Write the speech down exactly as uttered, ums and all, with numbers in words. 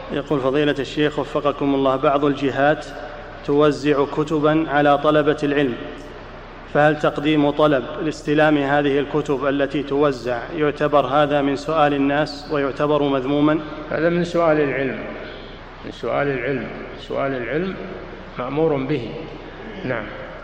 يقول فضيلة الشيخ وفقكم الله، بعض الجهات توزع كتبا على طلبة العلم، فهل تقديم طلب لاستلام هذه الكتب التي توزع يعتبر هذا من سؤال الناس ويعتبر مذموما؟ هذا من سؤال العلم، من سؤال العلم، سؤال العلم مأمور به. نعم.